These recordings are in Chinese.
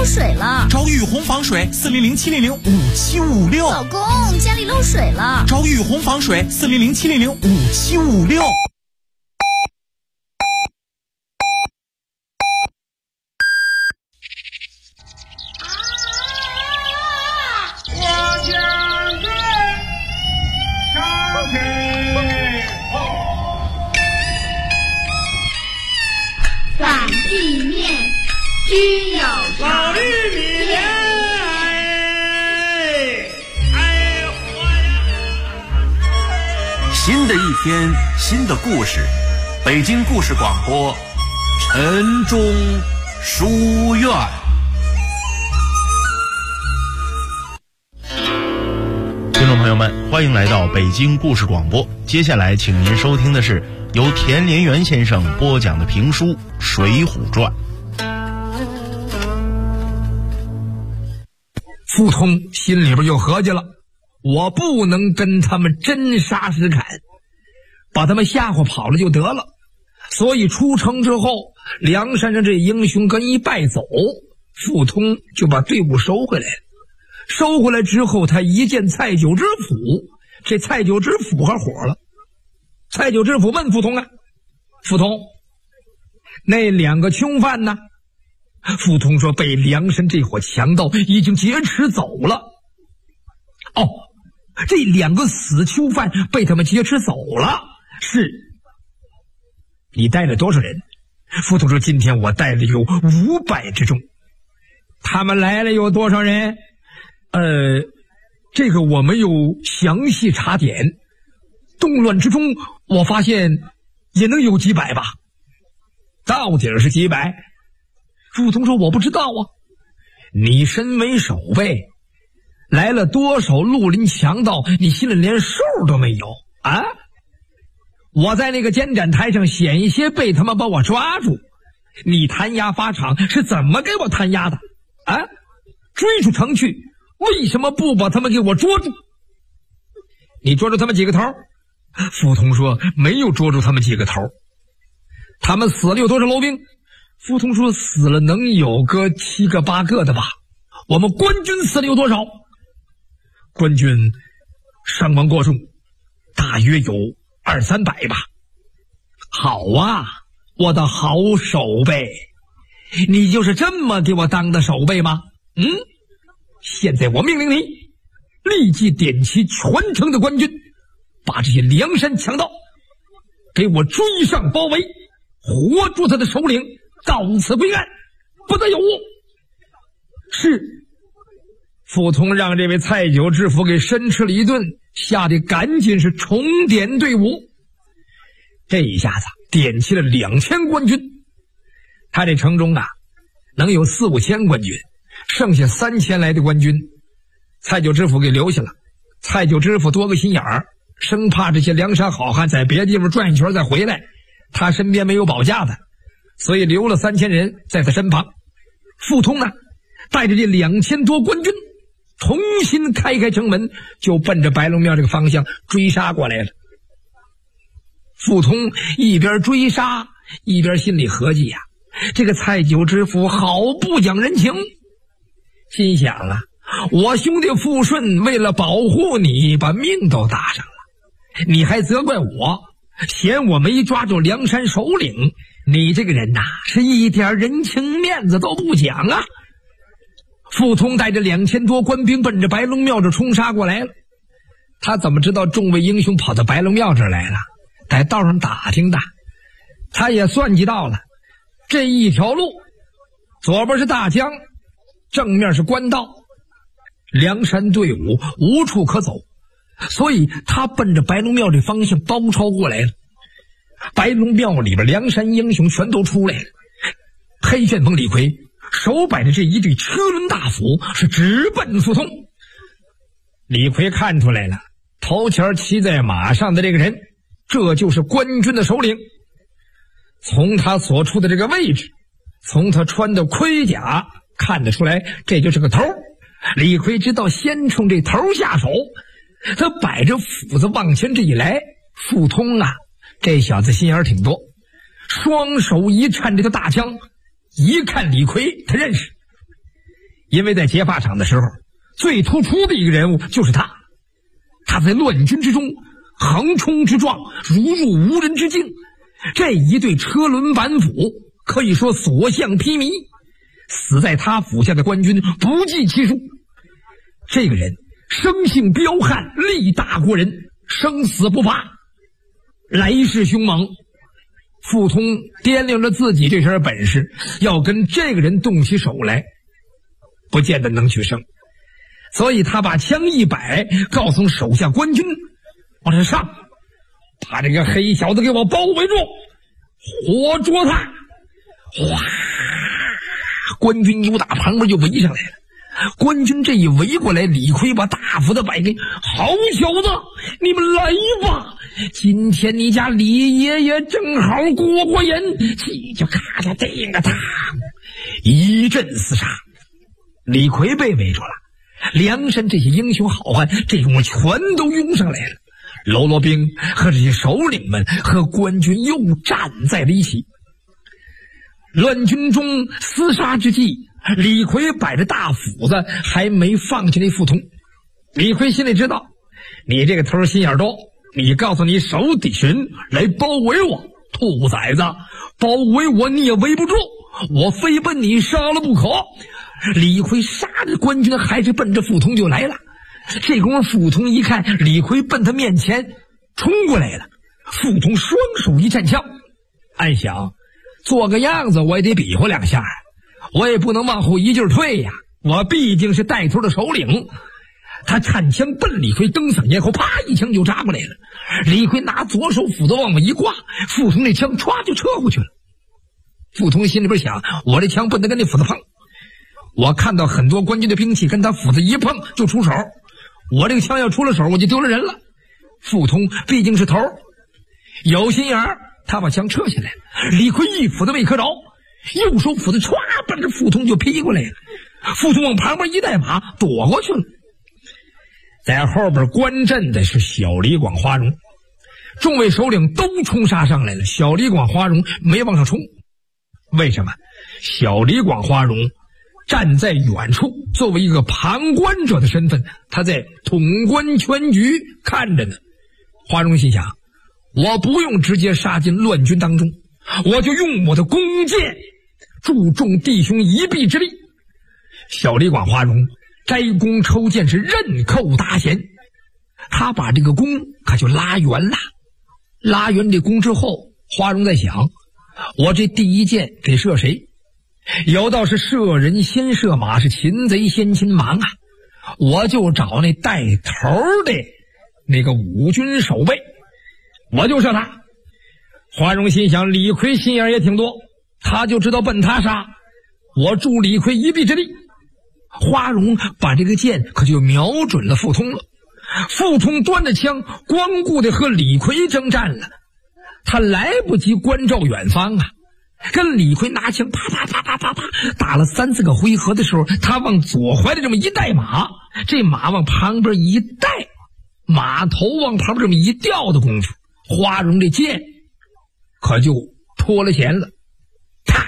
漏水了， 找雨虹防水400-700-5756。 老公，家里漏水了， 找雨虹防水400-700-5756。 反地面均有老玉米新的一天，新的故事，北京故事广播，晨钟书院。 听众朋友们，欢迎来到北京故事广播。接下来，请您收听的是由田连元先生播讲的评书《水浒传》。 傅通心里边又合计了，我不能跟他们真杀实砍，把他们吓唬跑了就得了。所以出城之后，梁山上这英雄跟一败走，傅通就把队伍收回来了。收回来之后，他一见蔡九知府，这蔡九知府可火了。蔡九知府问傅通啊，傅通，那两个凶犯呢？傅通说被梁山这伙强盗已经劫持走了。哦，这两个死囚犯被他们劫持走了。是。你带了多少人？傅通说今天我带了有500之众。他们来了有多少人？这个我没有详细查点，动乱之中我发现也能有几百吧。到底是几百？傅通说我不知道啊。你身为守备，来了多少绿林强盗，你心里连数都没有啊？我在那个监斩台上险些被他们把我抓住，你弹压法场是怎么给我弹压的啊？追出城去，为什么不把他们给我捉住？你捉住他们几个头？傅通说没有捉住他们几个头。他们死了有多少牢兵？傅通说死了能有个7个8个的吧。我们官军死了有多少？官军伤亡过重，大约有200-300吧。好啊，我的好守备，你就是这么给我当的守备吗？现在我命令你立即点齐全城的官军，把这些梁山强盗给我追上包围，活捉他的首领，到此归案，不得有误。是。傅通让这位蔡九知府给申斥了一顿，吓得赶紧是重点队伍。这一下子点齐了2000官军。他这城中啊能有4-5千官军，剩下3000来的官军蔡九知府给留下了。蔡九知府多个心眼儿，生怕这些梁山好汉在别的地方转一圈再回来，他身边没有保驾的，所以留了3000人在他身旁。傅通呢带着这2000多官军重新开城门，就奔着白龙庙这个方向追杀过来了。傅通一边追杀一边心里合计呀，这个蔡九知府好不讲人情。心想啊，我兄弟傅顺为了保护你把命都搭上了，你还责怪我嫌我没抓住梁山首领，你这个人呐是一点人情面子都不讲啊。傅通带着2000多官兵奔着白龙庙这冲杀过来了。他怎么知道众位英雄跑到白龙庙这儿来了？在道上打听的。他也算计到了，这一条路左边是大江，正面是官道，梁山队伍无处可走，所以他奔着白龙庙这方向包抄过来了。白龙庙里边梁山英雄全都出来了。黑旋风李逵手摆着这一对车轮大斧，是直奔傅通。李逵看出来了，头前骑在马上的这个人，这就是官军的首领。从他所处的这个位置，从他穿的盔甲看得出来，这就是个头。李逵知道先冲这头下手，他摆着斧子往前这一来，傅通啊，这小子心眼挺多，双手一颤这个大枪，一看李逵他认识， 因为在劫法场的时候，最突出的一个人物就是他。他在乱军之中横冲直撞，如入无人之境。这一队车轮板斧可以说所向披靡，死在他府下的官军不计其数。这个人生性彪悍，力大过人，生死不怕，来势凶猛。傅通掂量着自己这身本事，要跟这个人动起手来，不见得能取胜。所以他把枪一摆，告诉手下官军往上上，把这个黑小子给我包围住，活捉他。哗，官军又打旁边就围上来了。官军这一围过来，李逵把大斧子摆给，好小子，你们来吧，今天你家李爷爷正好过瘾。气就咔嚓这个他一阵厮杀，李逵被围住了。梁山这些英雄好汉这功夫全都拥上来了，喽啰兵和这些首领们和官军又站在了一起。乱军中厮杀之际，李逵摆着大斧子还没放弃那傅通。李逵心里知道，你这个头心眼多，你告诉你手底人来包围我，兔崽子，包围我你也围不住，我非奔你杀了不可。李逵杀着官军还是奔着傅通就来了。这功夫傅通一看李逵奔他面前冲过来了，傅通双手一站枪，暗想做个样子我也得比划两下，我也不能往后一劲儿退呀，我毕竟是带头的首领。他颤枪奔李逵蹬嗓咽后，啪一枪就扎过来了。李逵拿左手斧子往外一挂，傅通那枪歘就撤过去了。傅通心里边想，我这枪不能跟那斧子碰，我看到很多官军的兵器跟他斧子一碰就出手，我这个枪要出了手我就丢了人了。傅通毕竟是头，有心眼儿，他把枪撤下来了。李逵一斧子没磕着，右手斧子歘奔着傅通就劈过来了。傅通往旁边一带马躲过去了。在后边观阵的是小李广花荣，众位首领都冲杀上来了，小李广花荣没往上冲。为什么？小李广花荣站在远处，作为一个旁观者的身份，他在统观全局看着呢。花荣心想，我不用直接杀进乱军当中，我就用我的弓箭助众弟兄一臂之力。小李广花荣摘弓抽箭是刃扣大弦，他把这个弓可就拉圆了。拉圆这弓之后，花荣在想，我这第一箭得射谁？有道是射人先射马，是擒贼先擒王啊！我就找那带头的那个五军守备，我就射他。花荣心想，李逵心眼也挺多，他就知道奔他杀，我助李逵一臂之力。花荣把这个箭可就瞄准了傅通了。傅通端着枪光顾的和李逵征战了，他来不及关照远方啊。跟李逵拿枪啪啪啪啪啪啪打了3、4个回合的时候，他往左怀里这么一带马，这马往旁边一带，马头往旁边这么一掉的功夫，花荣这箭可就脱了弦了。啪，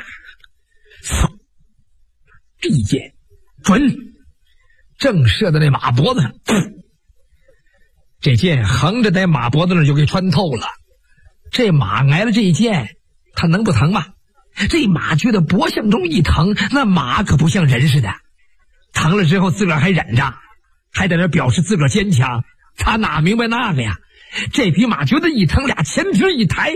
这一箭准，正射在那马脖子上，这箭横着在马脖子上就给穿透了。这马挨了这一箭，他能不疼吗？这马觉得脖项中一疼，那马可不像人似的，疼了之后自个儿还忍着，还在那表示自个儿坚强，他哪明白那个呀？这匹马觉得一疼，俩前蹄一抬，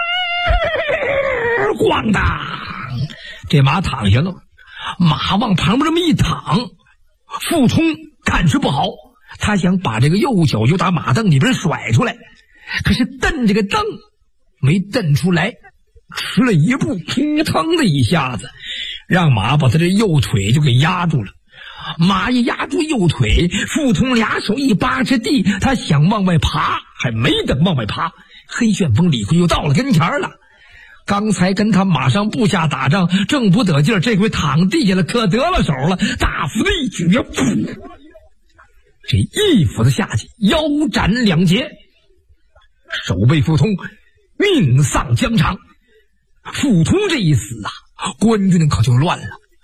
咣当，这马躺下了。马往旁边这么一躺，傅通看是不好，他想把这个右脚就打马蹬里边甩出来，可是蹬这个蹬没蹬出来，迟了一步，扑腾的一下子让马把他这右腿就给压住了。马一压住右腿，傅通俩手一扒着地，他想往外爬，还没等往外爬，黑旋风李逵又到了跟前了。刚才跟他马上部下打仗正不得劲儿，这回躺地下了，可得了手了，大斧子一举，这一斧子下去，腰斩2截，守备傅通命丧疆场。傅通这一死啊，官军可就乱了。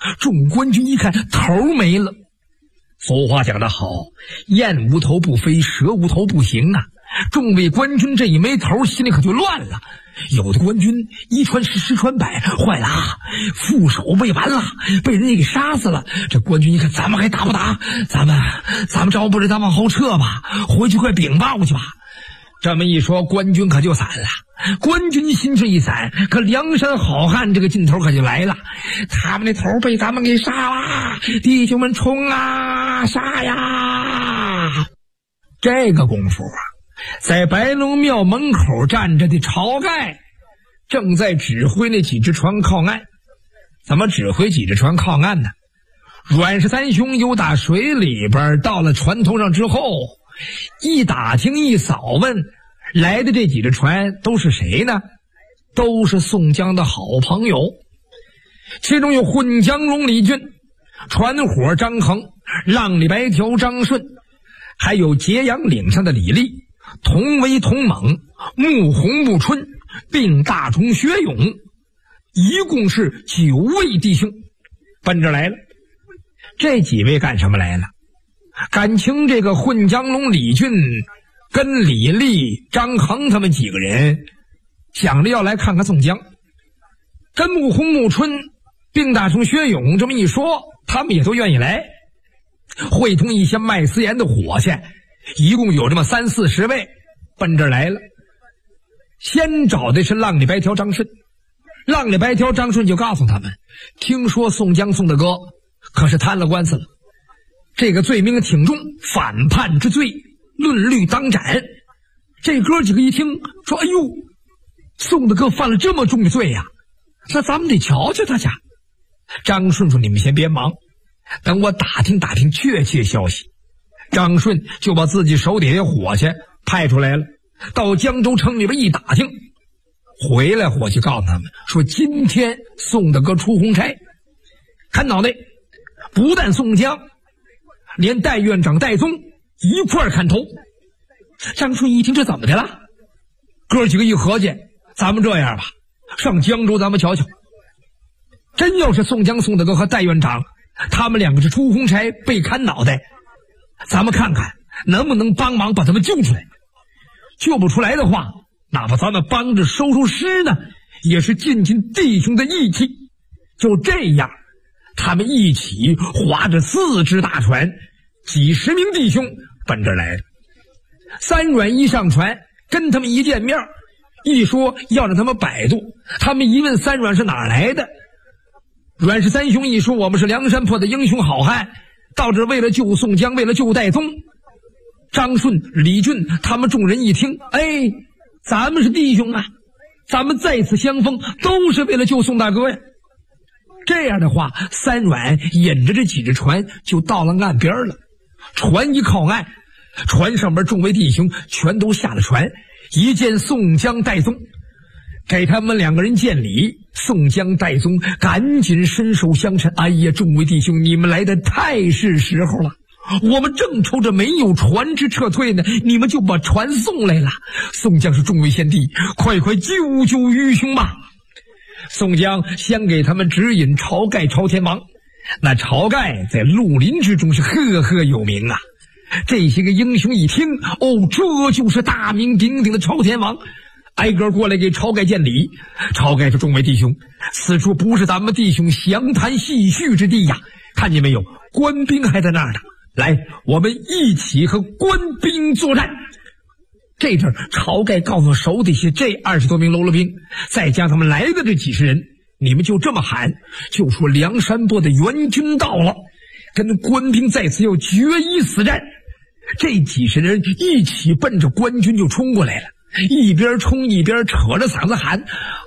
众官军一看头没了。俗话讲得好，雁无头不飞，蛇无头不行啊。众位官军这一没头，心里可就乱了。有的官军一传十，十传百，坏了啊，副手被完了，被人家给杀死了。这官军一看，咱们还打不打？咱们招不着，咱往后撤吧，回去快禀报去吧。这么一说，官军可就散了。官军心事一散，可梁山好汉这个劲头可就来了。他们的头被咱们给杀了，弟兄们冲啊，杀呀！这个功夫啊，在白龙庙门口站着的晁盖正在指挥那几只船靠岸。怎么指挥几只船靠岸呢？阮氏三兄由打水里边到了船头上之后，一打听一扫问，来的这几只船都是谁呢？都是宋江的好朋友，其中有混江龙李俊、船伙张衡、浪里白条张顺，还有揭阳岭上的李立、同威同猛、穆弘穆春，并大虫薛勇，一共是9位弟兄奔着来了。这几位干什么来了？感情这个混江龙李俊跟李立、张衡他们几个人想着要来看看宋江，跟穆弘穆春并大虫薛勇这么一说，他们也都愿意来，会同一些卖私盐的伙计，一共有这么30-40位奔这来了。先找的是浪里白条张顺，浪里白条张顺就告诉他们，听说宋江宋大哥可是摊了官司了，这个罪名挺重，反叛之罪，论律当斩。这哥几个一听说，哎呦，宋大哥犯了这么重的罪呀，那咱们得瞧瞧他去。张顺说，你们先别忙，等我打听打听确切消息。张顺就把自己手底下伙计派出来了，到江州城里边一打听，回来伙计告诉他们说，今天宋大哥出红差，看脑袋，不但宋江，连戴院长戴宗一块砍头。张顺一听，这怎么的了？哥几个一合计，咱们这样吧，上江州咱们瞧瞧，真要是宋江宋大哥和戴院长他们两个是出红差被砍脑袋，咱们看看能不能帮忙把他们救出来。救不出来的话，哪怕咱们帮着收收尸呢，也是尽尽弟兄的义气。就这样，他们一起划着4只大船，几十名弟兄奔这来了。三阮一上船，跟他们一见面，一说要让他们摆渡，他们一问三阮是哪儿来的，阮氏三兄一说，我们是梁山泊的英雄好汉，到这为了救宋江，为了救戴宗。张顺、李俊他们众人一听，哎，咱们是弟兄啊，咱们再次相逢都是为了救宋大哥呀。这样的话，三阮引着这几只船就到了岸边了。船一靠岸，船上边众位弟兄全都下了船，一见宋江、戴宗，给他们两个人见礼。宋江、戴宗赶紧伸手相称，哎呀，众位弟兄，你们来的太是时候了，我们正愁着没有船只撤退呢，你们就把船送来了。宋江是众位贤弟，快快救救愚兄吧。宋江先给他们指引晁盖朝天王，那晁盖在绿林之中是赫赫有名啊。这些个英雄一听，哦，这就是大名鼎鼎的朝天王，挨个过来给晁盖见礼。晁盖说，众位弟兄，此处不是咱们弟兄详谈细叙之地呀，看见没有，官兵还在那儿呢，来，我们一起和官兵作战。这阵晁盖告诉手底下这20多名喽啰兵，再加他们来的这几十人，你们就这么喊，就说梁山泊的援军到了，跟官兵在此要决一死战。这几十人一起奔着官军就冲过来了，一边冲一边扯着嗓子喊，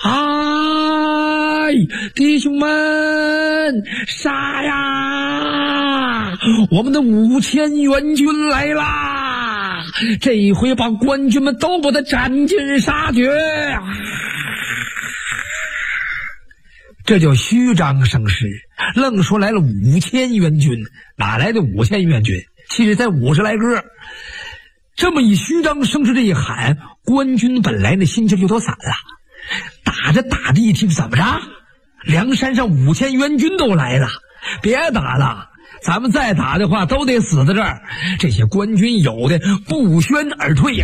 哎，弟兄们，杀呀，我们的5000援军来啦，这一回把官军们都把他斩尽杀绝。这叫虚张声势，愣说来了5000援军，哪来的5000援军？其实才50来个。这么一虚张声势，这一喊，官军本来那心情就都散了。打着打的一听，怎么着？梁山上5000援军都来了， 别打了，咱们再打的话都得死在这儿。这些官军有的不宣而退，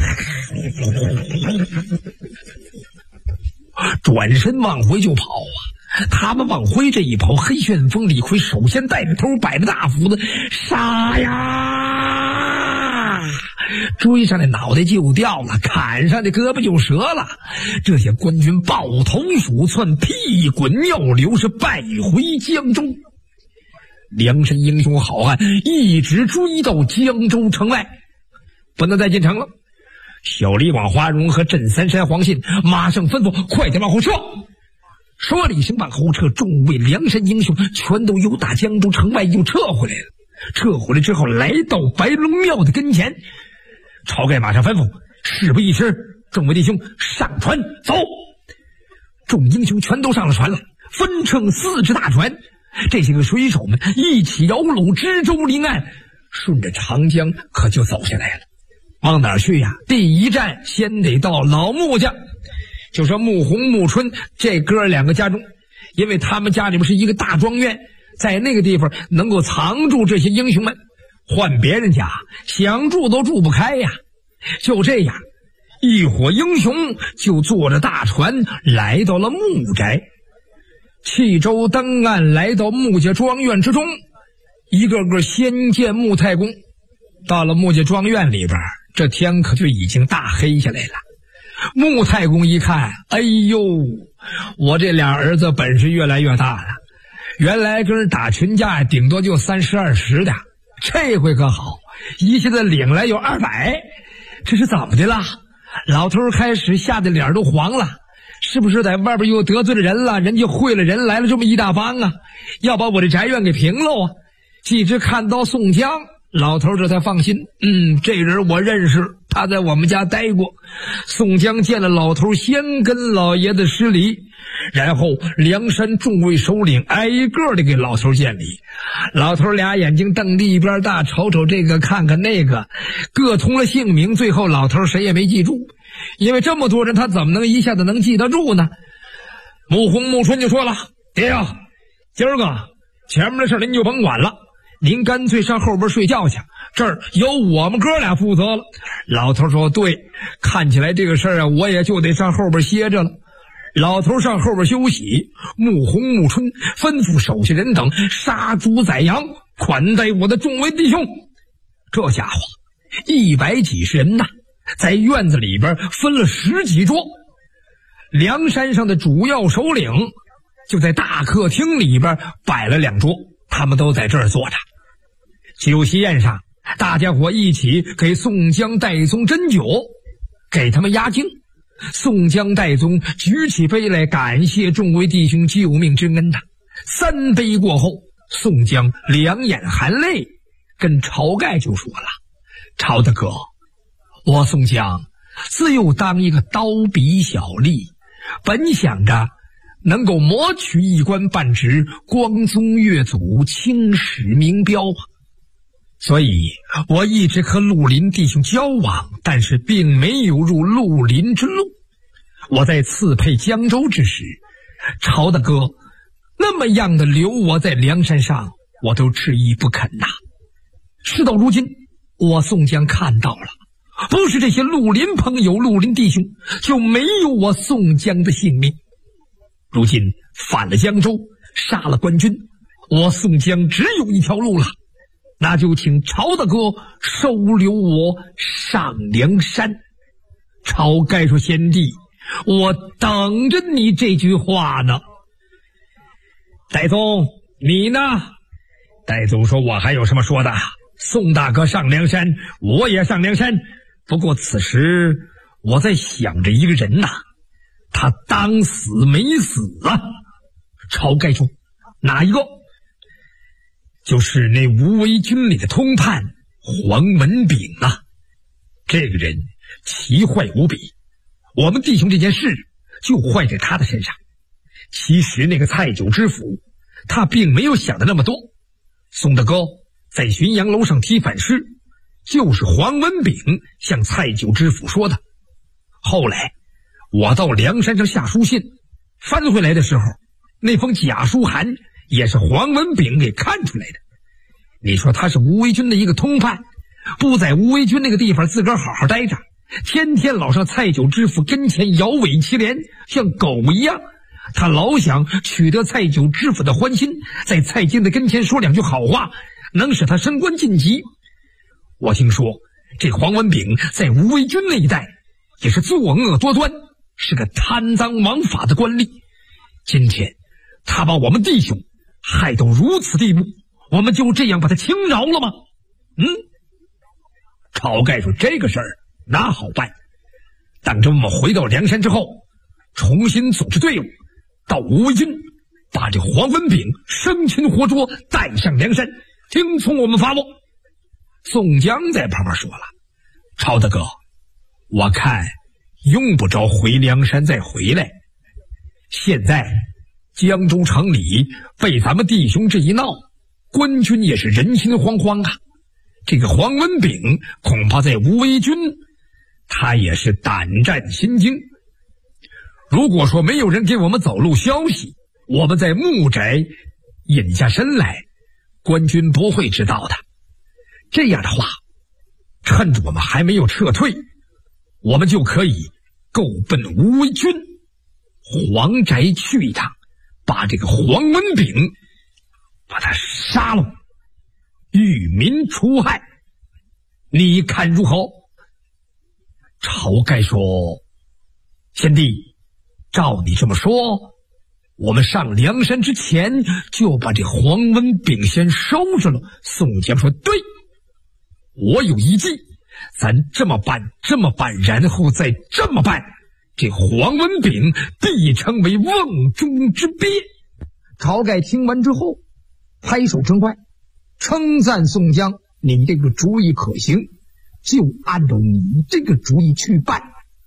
转身往回就跑啊！他们往回这一跑，黑旋风李逵首先带着头，摆着大斧子，杀呀！追上来脑袋就掉了，砍上的胳膊就折了。这些官军抱头鼠窜，屁滚尿流，是败回江州。梁山英雄好汉一直追到江州城外，不能再进城了。小李广花荣和镇三山黄信马上吩咐快点往后撤。说了一声往后撤，众位梁山英雄全都由打江州城外又撤回来了。撤回来之后，来到白龙庙的跟前，晁盖马上吩咐事不宜迟，众位弟兄上船走。众英雄全都上了船了，分乘4只大船，这些个水手们一起摇橹支舟临岸，顺着长江可就走下来了。往哪儿去呀？第一站先得到老穆家，就说穆弘、穆春这哥两个家中，因为他们家里边是一个大庄园，在那个地方能够藏住这些英雄们，换别人家想住都住不开呀。就这样，一伙英雄就坐着大船来到了穆宅，弃舟登岸，来到穆家庄院之中，一个个先见穆太公。到了穆家庄院里边，这天可就已经大黑下来了。穆太公一看，哎呦，我这俩儿子本事越来越大了，原来跟人打群架顶多就30、20的，这回可好，一下子领来有200，这是怎么的了？老头开始吓得脸都黄了，是不是在外边又得罪了人了？人家会了人来了这么一大帮啊，要把我这宅院给平了啊！既知看到宋江，老头这才放心，这人我认识，他在我们家待过。宋江见了老头，先跟老爷子施礼，然后梁山众位首领挨一个的给老头见礼。老头俩眼睛瞪得一边大，瞅瞅这个看看那个，各通了姓名，最后老头谁也没记住，因为这么多人他怎么能一下子能记得住呢？穆弘、穆春就说了，爹呀，今儿个前面的事您就甭管了，您干脆上后边睡觉去，这儿由我们哥俩负责了。老头说，对，看起来这个事儿啊，我也就得上后边歇着了。老头上后边休息，穆弘、穆春吩咐手下人等杀猪宰羊，款待我的众位弟兄。这家伙100几十人呐，在院子里边分了10几桌。梁山上的主要首领就在大客厅里边摆了2桌，他们都在这儿坐着。酒席宴上，大家伙一起给宋江、戴宗斟酒，给他们压惊。宋江、戴宗举起杯来感谢众位弟兄救命之恩呐。3杯过后，宋江两眼含泪，跟晁盖就说了：“晁大哥，我宋江自幼当一个刀笔小吏，本想着能够谋取一官半职，光宗越祖，青史名标啊。所以我一直和绿林弟兄交往，但是并没有入绿林之路。我在刺配江州之时，晁大哥那么样的留我在梁山上，我都执意不肯呐。事到如今，我宋江看到了，不是这些绿林朋友、绿林弟兄，就没有我宋江的性命。如今反了江州，杀了官军，我宋江只有一条路了，那就请晁大哥收留我上梁山。晁盖说：“贤弟，我等着你这句话呢。”戴宗，你呢？戴宗说：“我还有什么说的？宋大哥上梁山，我也上梁山。不过此时我在想着一个人呐，他当死没死啊。”晁盖说：“哪一个？”就是那无为军里的通判黄文炳啊。这个人奇坏无比，我们弟兄这件事就坏在他的身上。其实那个蔡九知府他并没有想的那么多。宋大哥在浔阳楼上提反诗，就是黄文炳向蔡九知府说的。后来我到梁山上下书信，翻回来的时候，那封假书函也是黄文炳给看出来的。你说他是吴维军的一个通判，不在吴维军那个地方自个儿好好待着，天天老上蔡九知府跟前摇尾乞怜，像狗一样。他老想取得蔡九知府的欢心，在蔡京的跟前说两句好话，能使他升官晋级。我听说这黄文炳在吴维军那一带也是作恶多端，是个贪赃枉法的官吏。今天他把我们弟兄害到如此地步，我们就这样把他轻饶了吗？晁盖说这个事儿哪好办，等着我们回到梁山之后，重新组织队伍，到吴维军，把这黄文炳生擒活捉，带上梁山，听从我们发落。宋江在旁边说了，晁大哥，我看用不着回梁山再回来，现在江州城里被咱们弟兄这一闹，官军也是人心惶惶啊。这个黄文炳恐怕在吴维军他也是胆战心惊。如果说没有人给我们走漏消息，我们在木宅隐下身来，官军不会知道的。这样的话，趁着我们还没有撤退，我们就可以够奔吴维军黄宅去一趟，把这个黄文炳把他杀了，与民除害。你看如何？晁盖说，贤弟，照你这么说，我们上梁山之前就把这黄文炳先收着了。宋江说，对，我有一计，咱这么办，然后再这么办，这黄文炳必成为瓮中之鳖。晁盖听完之后拍手称快，称赞宋江，你这个主意可行，就按照你这个主意去办。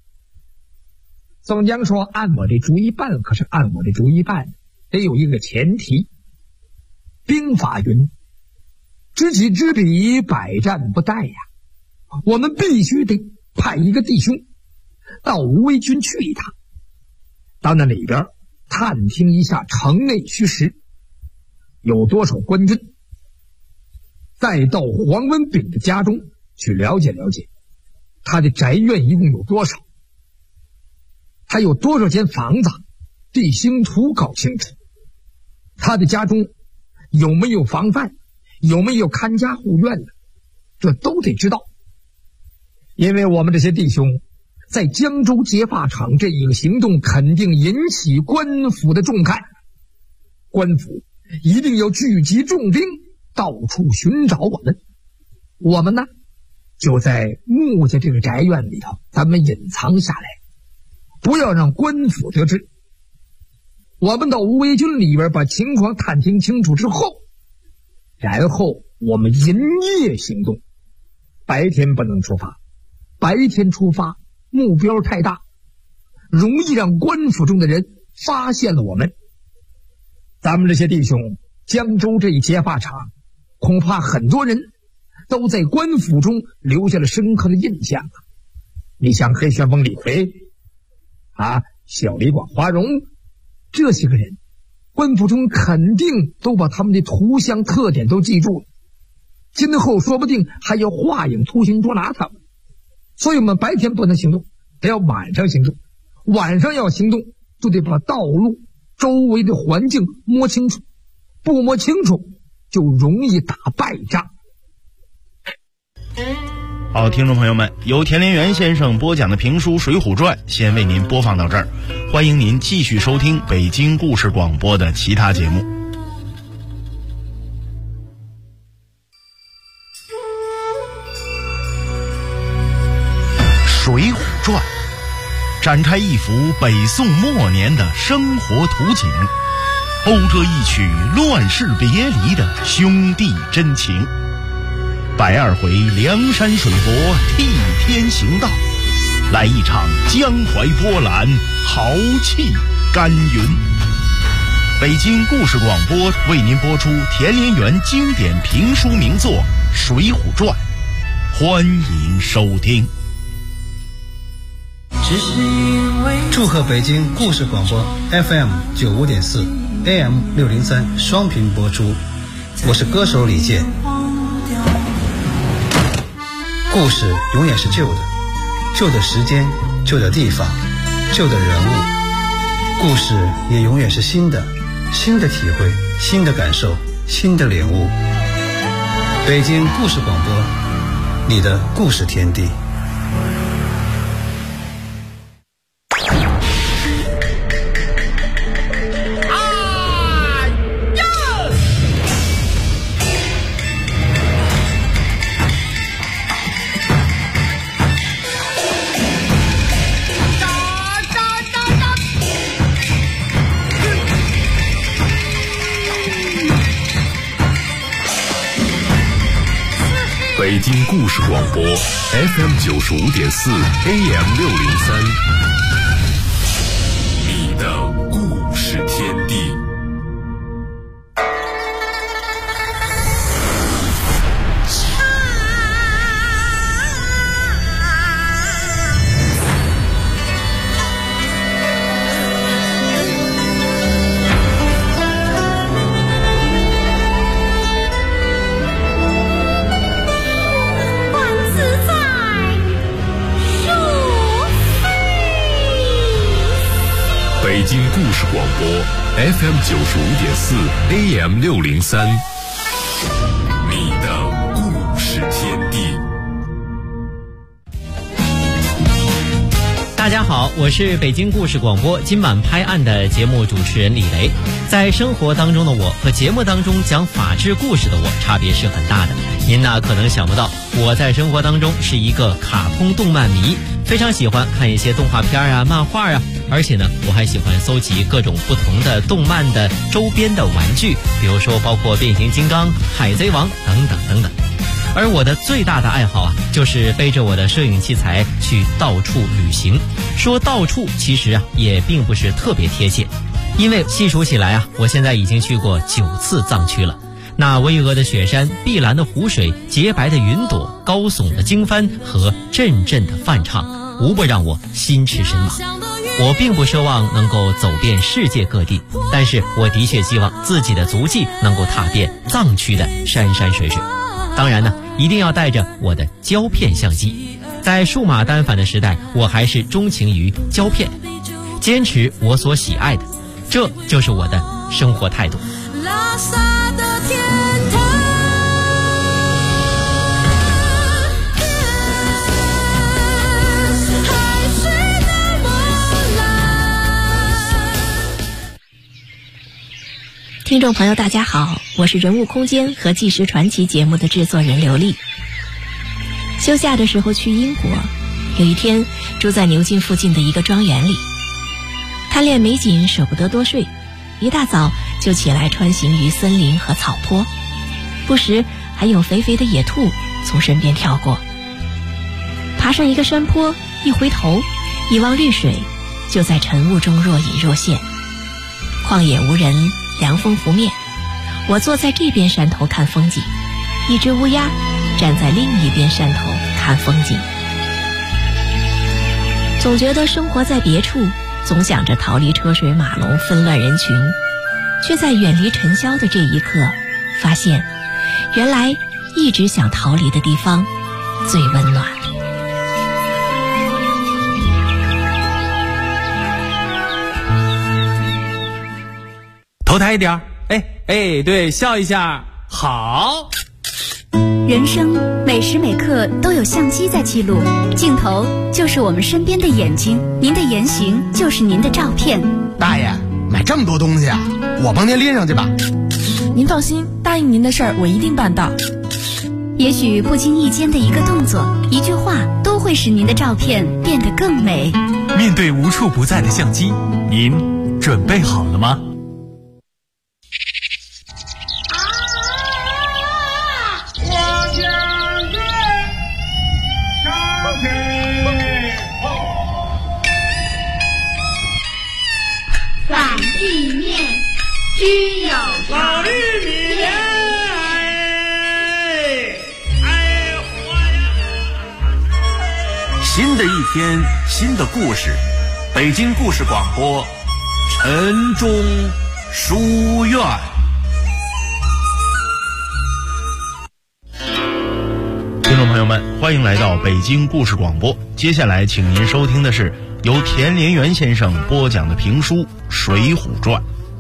宋江说，按我这主意办，可是按我这主意办得有一个前提，兵法云，知己知彼，百战不殆呀。我们必须得派一个弟兄到吴维军去一趟，到那里边探听一下城内虚实，有多少官军，再到黄文炳的家中去了解了解，他的宅院一共有多少，他有多少间房子，地形图搞清楚，他的家中有没有房饭，有没有看家护院的，这都得知道。因为我们这些弟兄在江州劫法场这一个行动肯定引起官府的重看，官府一定要聚集重兵到处寻找我们。我们呢就在穆家这个宅院里头，咱们隐藏下来，不要让官府得知。我们到吴维军里边把情况探听清楚之后，然后我们营夜行动，白天不能出发，白天出发目标太大，容易让官府中的人发现了我们。咱们这些弟兄江州这一劫法场，恐怕很多人都在官府中留下了深刻的印象啊。你像黑旋风李逵小李广花荣，这些个人官府中肯定都把他们的图像特点都记住了，今后说不定还要画影图形捉拿他们。所以我们白天不能行动，得要晚上行动。晚上要行动，就得把道路周围的环境摸清楚，不摸清楚就容易打败仗。 好，听众朋友们，由田连元先生播讲的评书《水浒传》先为您播放到这儿，欢迎您继续收听北京故事广播的其他节目。《水浒传》展开一幅北宋末年的生活图景，勾着一曲乱世别离的兄弟真情。102回梁山水泊替天行道，来一场江淮波澜，豪气干云。北京故事广播为您播出田连元经典评书名作《水浒传》，欢迎收听。 祝贺北京故事广播 FM 95.4 AM603 双频播出。我是歌手李健。故事永远是旧的，旧的时间，旧的地方，旧的人物。故事也永远是新的，新的体会，新的感受，新的领悟。北京故事广播，你的故事天地。 北京故事广播 FM95.4 AM603， 你的故事天地。北京故事广播 FM95.4 AM603， 你的故事天地。 大家好，我是北京故事广播今晚拍案的节目主持人李雷。在生活当中的我和节目当中讲法治故事的我差别是很大的。您呢可能想不到，我在生活当中是一个卡通动漫迷，非常喜欢看一些动画片啊、漫画啊，而且呢我还喜欢搜集各种不同的动漫的周边的玩具，比如说包括变形金刚、海贼王等等等等。而我的最大的爱好啊，就是背着我的摄影器材去到处旅行。说到处其实啊也并不是特别贴切，因为细数起来啊，我现在已经去过9次藏区了。那巍峨的雪山、碧蓝的湖水、洁白的云朵、高耸的经幡和阵阵的梵唱，无不让我心驰神往。我并不奢望能够走遍世界各地，但是我的确希望自己的足迹能够踏遍藏区的山山水水。当然呢，一定要带着我的胶片相机。在数码单反的时代，我还是钟情于胶片，坚持我所喜爱的，这就是我的生活态度。拉萨的天堂，海水那么蓝。 听众朋友大家好，我是人物空间和纪实传奇节目的制作人刘丽。休假的时候去英国，有一天住在牛津附近的一个庄园里，贪恋美景舍不得多睡，一大早就起来穿行于森林和草坡，不时还有肥肥的野兔从身边跳过。爬上一个山坡，一回头一望绿水，就在晨雾中若隐若现。旷野无人，凉风拂面，我坐在这边山头看风景，一只乌鸦站在另一边山头看风景。总觉得生活在别处，总想着逃离车水马龙纷乱人群，却在远离尘嚣的这一刻，发现原来一直想逃离的地方最温暖。 头抬一点，哎，对，笑一下，好。 人生每时每刻都有相机在记录，镜头就是我们身边的眼睛，您的言行就是您的照片。 大爷，买这么多东西啊，我帮您拎上去吧。 您放心，答应您的事儿我一定办到。 也许不经意间的一个动作、一句话，都会使您的照片变得更美。 面对无处不在的相机，您准备好了吗？ 反地面均有老玉米莲， 新的一天，新的故事，北京故事广播，晨钟书院。 听众朋友们，欢迎来到北京故事广播。接下来请您收听的是由田连元先生播讲的评书《水浒传》。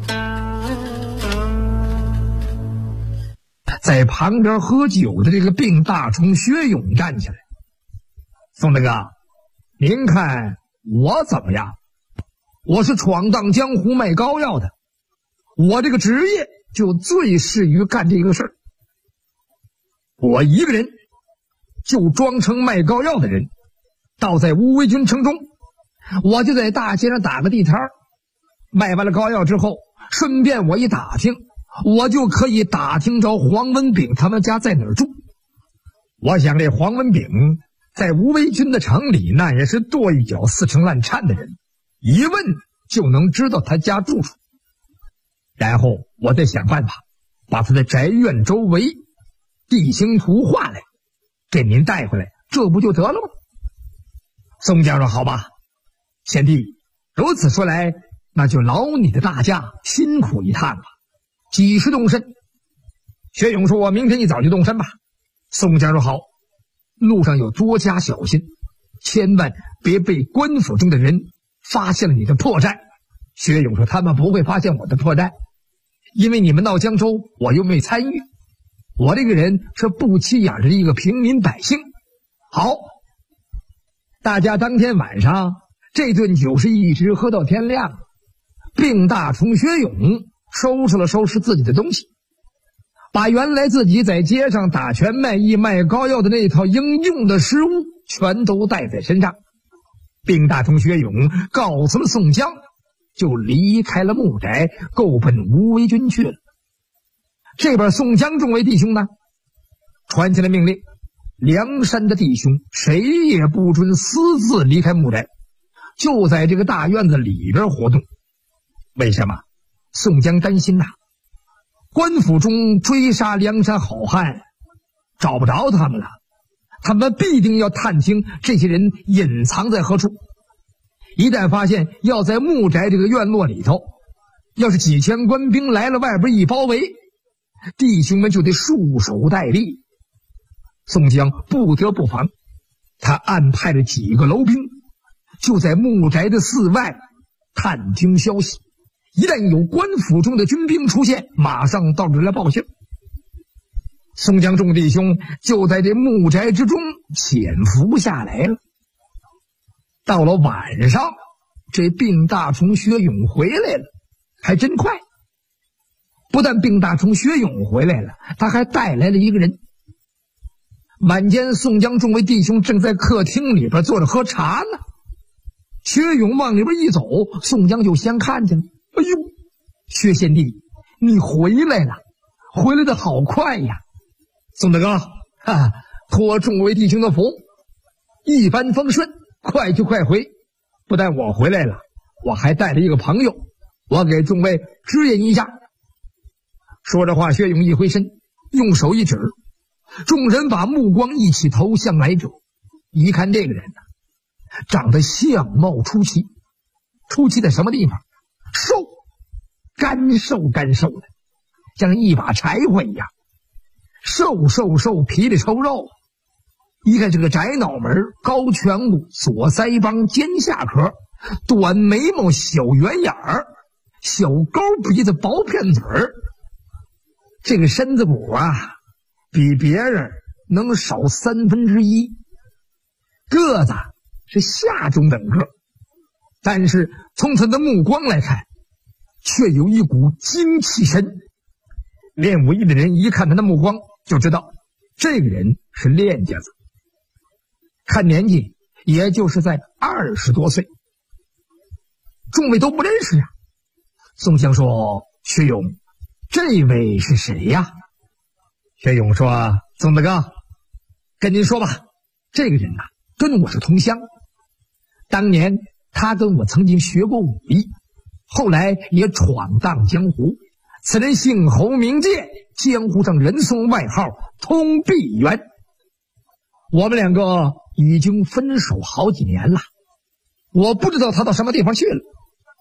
在旁边喝酒的这个病大虫薛勇站起来：“宋大哥，您看我怎么样？我是闯荡江湖卖膏药的，我这个职业就最适于干这个事儿。我一个人就装成卖膏药的人，到在乌威军城中，我就在大街上打个地摊儿，卖完了膏药之后，顺便我一打听，我就可以打听着黄文炳他们家在哪儿住。我想这黄文炳在吴威军的城里，那也是跺一脚四成烂颤的人，一问就能知道他家住处。然后我再想办法把他的宅院周围地形图画来给您带回来，这不就得了吗？”宋江说：“好吧，贤弟，如此说来，那就劳你的大驾辛苦一趟吧。几时动身？”薛勇说：“我明天一早就动身吧。”宋江说：“好，路上有多加小心，千万别被官府中的人发现了你的破绽。”薛勇说：“他们不会发现我的破绽，因为你们闹江州，我又没参与。我这个人是不起眼的一个平民百姓。”好，大家当天晚上这顿酒是一直喝到天亮。病大虫薛勇收拾自己的东西，把原来自己在街上打拳卖艺卖膏药的那套应用的食物全都带在身上。病大虫薛勇告诉了宋江，就离开了木宅，够奔吴威军去了。这边宋江众位弟兄呢，传下了命令，梁山的弟兄谁也不准私自离开木宅，就在这个大院子里边活动。为什么？宋江担心呐，官府中追杀梁山好汉，找不着他们了，他们必定要探听这些人隐藏在何处。一旦发现要在木宅这个院落里头，要是几千官兵来了，外边一包围，弟兄们就得束手待毙。宋江不得不防，他安排了几个楼兵，就在木宅的寺外探听消息，一旦有官府中的军兵出现，马上到这来报信。宋江众弟兄就在这木宅之中潜伏下来了。到了晚上，这病大虫薛勇回来了，还真快。不但病大虫薛勇回来了，他还带来了一个人。晚间宋江众位弟兄正在客厅里边坐着喝茶呢，薛勇往里边一走，宋江就先看见了。哎呦，薛贤弟，你回来了，回来的好快呀！宋大哥，托众位弟兄的福，一帆风顺，快去快回。不但我回来了，我还带了一个朋友，我给众位支援一下。说着话，薛勇一挥身，用手一指，众人把目光一起投向来者。一看这个人呢，长得相貌出奇，出奇在什么地方？瘦，干瘦的，像一把柴火一样，瘦，皮里抽肉。一看这个窄脑门，高颧骨，左腮帮，尖下颏，短眉毛，小圆眼儿，小高鼻子，薄片嘴儿。这个身子骨啊，比别人能少1/3，个子是下中等个，但是从他的目光来看，却有一股精气神。练武艺的人一看他的目光就知道，这个人是练家子。看年纪，也就是在20多岁。众位都不认识啊。宋江说：“薛勇，这位是谁呀？”薛勇说：“宋大哥，跟您说吧，这个人呐，跟我是同乡。当年他跟我曾经学过武艺，后来也闯荡江湖。此人姓侯名介，江湖上人送外号通臂猿。我们两个已经分手好几年了，我不知道他到什么地方去了。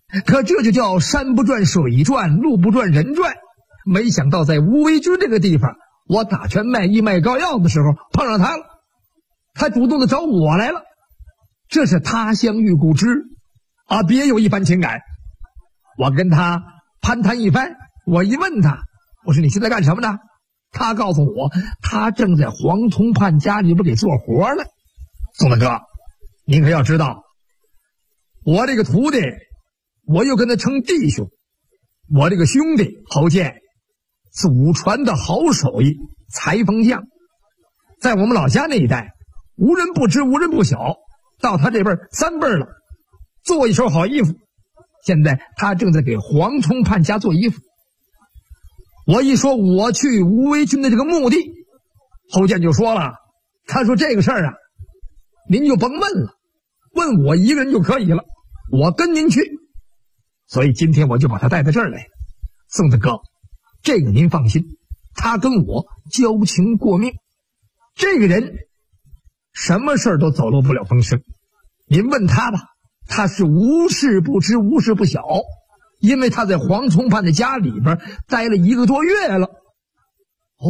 可这就叫山不转水转，路不转人转。没想到在无为军这个地方，我打拳卖艺卖膏药的时候碰上他了，他主动的找我来了。这是他乡遇故知啊，别有一番情感。我跟他攀谈一番，我一问他，我说你现在干什么呢？他告诉我，他正在黄崇盼家里边给做活呢。宋大哥，您可要知道，我这个徒弟，我又跟他称弟兄，我这个兄弟侯健，祖传的好手艺，裁缝匠，在我们老家那一带，无人不知，无人不晓。到他这辈3辈了，做一手好衣服。现在他正在给黄崇盼家做衣服。我一说我去无为军的这个目的，侯健就说了，他说这个事儿啊，您就甭问了，问我一个人就可以了，我跟您去。所以今天我就把他带到这儿来。宋大哥，这个您放心，他跟我交情过命，这个人什么事儿都走漏不了风声。您问他吧，他是无事不知，无事不晓，因为他在黄崇盼的家里边待了1个多月了。哦，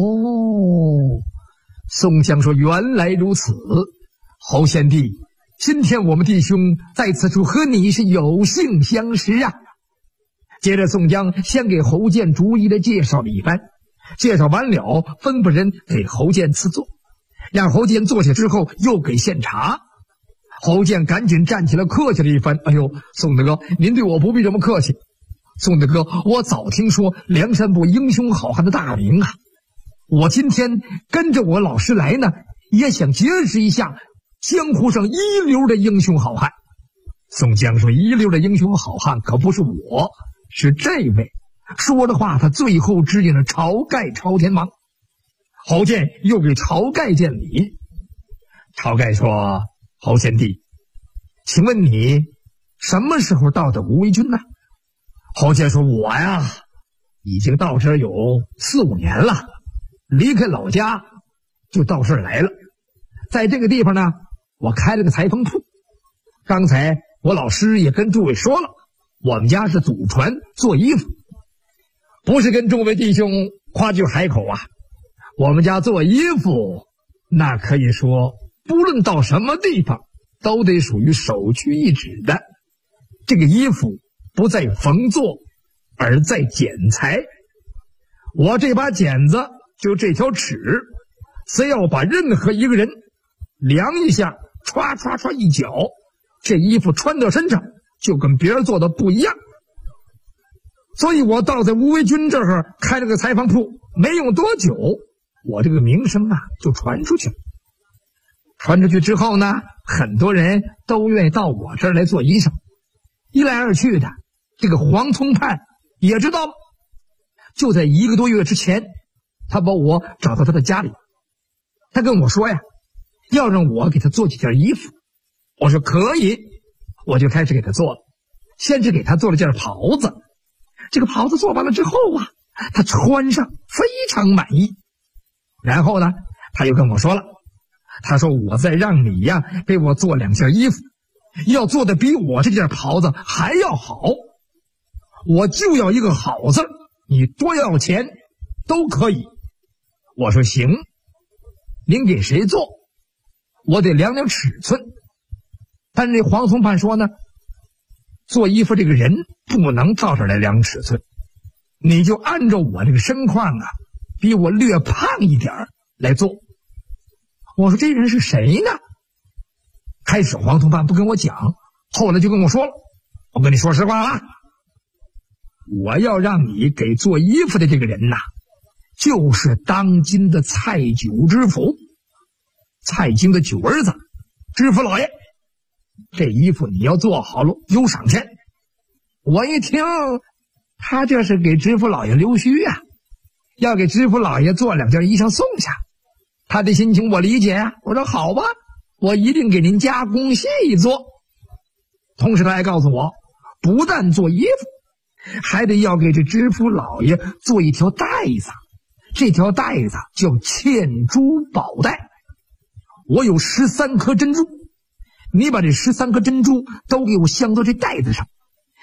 宋江说，原来如此。侯贤弟，今天我们弟兄在此处和你是有幸相识啊。接着宋江先给侯健逐一的介绍了一番，介绍完了，吩咐人给侯健赐座，让侯健坐下之后又给献茶。侯健赶紧站起来客气了一番，哎呦，宋大哥，您对我不必这么客气。宋大哥，我早听说梁山泊英雄好汉的大名啊，我今天跟着我老师来呢，也想结识一下江湖上一流的英雄好汉。宋江说，一流的英雄好汉可不是我，是这位。说的话，他最后指引了晁盖朝天王。侯健又给晁盖见礼。晁盖说，侯贤弟，请问你什么时候到的无为军呢？侯健说，我呀，已经到这儿有4、5年了，离开老家就到这儿来了。在这个地方呢，我开了个裁缝铺。刚才我老师也跟诸位说了，我们家是祖传做衣服，不是跟诸位弟兄夸句海口啊。我们家做衣服，那可以说不论到什么地方都得属于首屈一指的。这个衣服不在缝做，而在剪裁。我这把剪子就这条尺，只要把任何一个人量一下，唰唰唰一绞，这衣服穿到身上就跟别人做的不一样。所以我到在无为军这儿开了个裁缝铺，没用多久，我这个名声啊就传出去了。传出去之后呢，很多人都愿意到我这儿来做衣裳。一来二去的，这个黄崇盼也知道了。就在1个多月之前，他把我找到他的家里，他跟我说呀，要让我给他做几件衣服。我说可以，我就开始给他做了。先是给他做了件袍子，这个袍子做完了之后啊，他穿上非常满意。然后呢，他又跟我说了，他说我再让你呀给我做2件衣服，要做的比我这件袍子还要好，我就要一个好字，你多要钱都可以。我说行，您给谁做？我得量量尺寸。但是黄崇盼说呢，做衣服这个人不能到这儿来量尺寸，你就按照我这个身况啊，比我略胖一点来做。我说这人是谁呢？开始黄崇盼不跟我讲，后来就跟我说了，我跟你说实话了，我要让你给做衣服的这个人呐，就是当今的蔡九知府，蔡京的九儿子，知府老爷。这衣服你要做好了有赏钱。我一听，他这是给知府老爷留须啊，要给知府老爷做2件衣裳送下。他的心情我理解啊，我说好吧，我一定给您加工细做。同时他还告诉我，不但做衣服，还得要给这知府老爷做一条带子，这条带子叫嵌珠宝带。我有13颗珍珠，你把这13颗珍珠都给我镶到这带子上，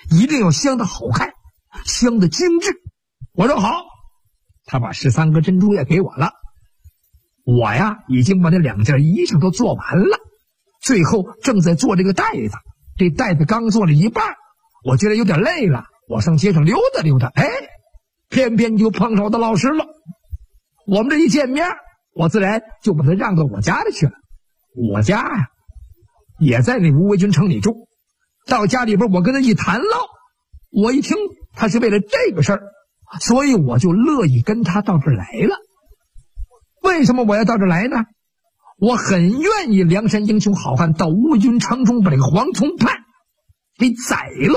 一定要镶得好看，镶得精致。我说好，他把13个珍珠也给我了。我呀已经把那2件衣裳都做完了，最后正在做这个袋子。这袋子刚做了一半，我觉得有点累了，我上街上溜达溜达，偏偏就碰上我的老师了。我们这一见面，我自然就把他让到我家里去了。我家呀也在那无为军城里住。到家里边我跟他一谈唠，我一听他是为了这个事儿，所以我就乐意跟他到这儿来了。为什么我要到这儿来呢？我很愿意梁山英雄好汉到无为军城中把这个黄崇盼给宰喽。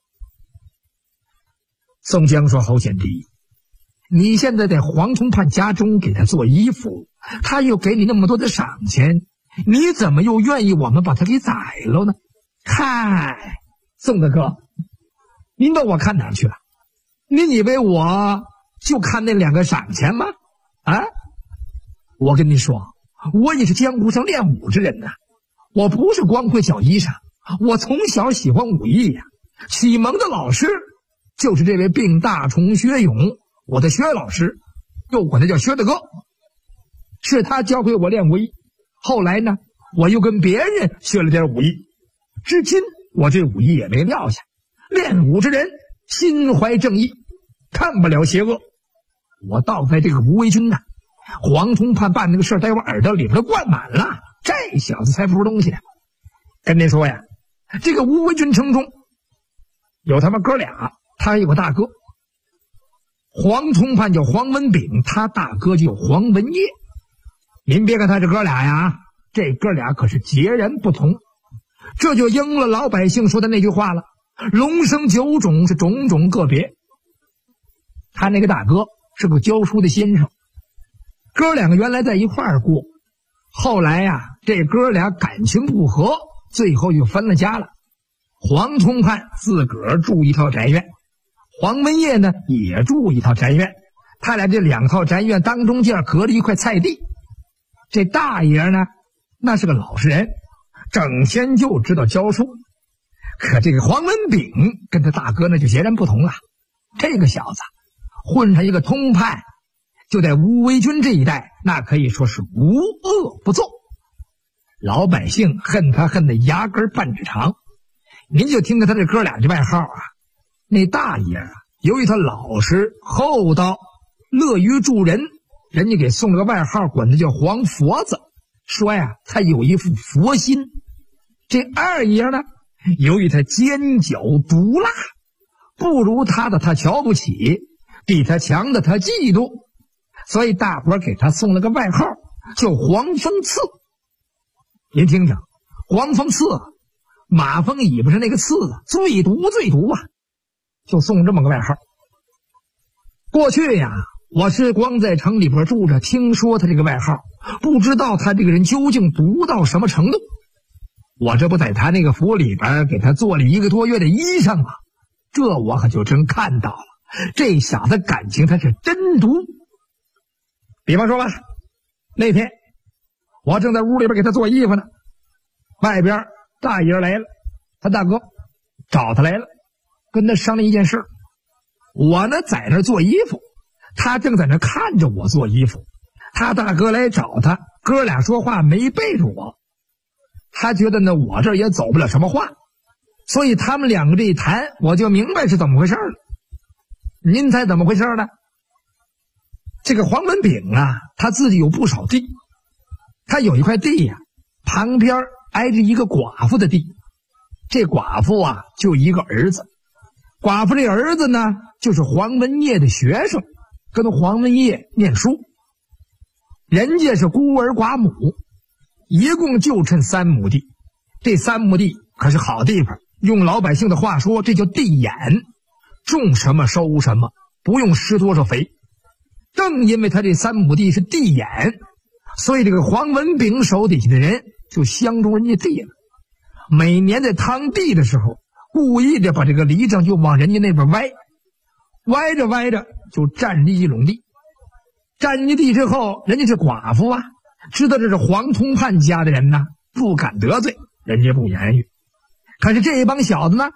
宋江说：侯贤弟，你现在在黄崇盼家中给他做衣服，他又给你那么多的赏钱，你怎么又愿意我们把他给宰了呢？嗨，宋大哥，您把我看哪去了？您以为我就看那2个赏钱吗？我跟您说，我也是江湖上练武之人呐，我不是光会脚衣裳，我从小喜欢武艺呀。启蒙的老师就是这位病大虫薛勇，我的薛老师，又管他叫薛大哥，是他教会我练武艺。后来呢，我又跟别人学了点武艺，至今我这武艺也没撂下。练武之人心怀正义，看不了邪恶。我倒在这个无为军呐，黄崇盼办那个事儿在我耳朵里边灌满了，这小子才不是东西。跟您说呀，这个无为军城中有他们哥俩，他有个大哥，黄崇盼叫黄文炳，他大哥叫黄文业。您别看他这哥俩呀，这哥俩可是截然不同。这就应了老百姓说的那句话了，龙生九种，是种种个别。他那个大哥是个教书的先生，哥两个原来在一块儿过，后来呀，这哥俩感情不和，最后又分了家了。黄崇盼自个儿住一套宅院，黄文业呢也住一套宅院，他俩这2套宅院当中间隔了一块菜地。这大爷呢，那是个老实人，整天就知道教书。可这个黄文炳跟他大哥呢就截然不同了，这个小子混上一个通判，就在无为军这一带，那可以说是无恶不作，老百姓恨他恨得牙根半指长。您就听着他这哥俩这外号啊，那大爷啊，由于他老实厚道乐于助人，人家给送了个外号，管他叫黄佛子，说呀他有一副佛心。这二爷呢，由于他奸狡毒辣，不如他的他瞧不起，比他强的他嫉妒，所以大伙给他送了个外号叫黄风刺。您听听，黄风刺，马蜂尾巴上那个刺最毒最毒啊，就送这么个外号。过去呀，我是光在城里边住着，听说他这个外号，不知道他这个人究竟毒到什么程度。我这不在他那个府里边给他做了1个多月的衣裳啊，这我可就真看到了，这小子感情他是真毒。比方说吧，那天我正在屋里边给他做衣服呢，外边大爷来了，他大哥找他来了，跟他商量一件事。我呢在那做衣服，他正在那看着我做衣服，他大哥来找他，哥俩说话没背着我，他觉得呢我这也走不了什么话，所以他们2个这一谈，我就明白是怎么回事了。您猜怎么回事呢？这个黄文炳啊，他自己有不少地，他有一块地呀，旁边挨着一个寡妇的地。这寡妇啊就一个儿子，寡妇这儿子呢就是黄文业的学生，跟黄文业念书。人家是孤儿寡母，一共就趁3亩地。这3亩地可是好地方，用老百姓的话说，这叫地眼，种什么收什么，不用施多少肥。正因为他这3亩地是地眼，所以这个黄文炳手底下的人就相中人家地了。每年在趟地的时候，故意的把这个犁杖就往人家那边歪，歪着歪着就占了一垄地。占一地之后，人家是寡妇啊，知道这是黄崇盼家的人呢，不敢得罪，人家不言语。可是这帮小子呢，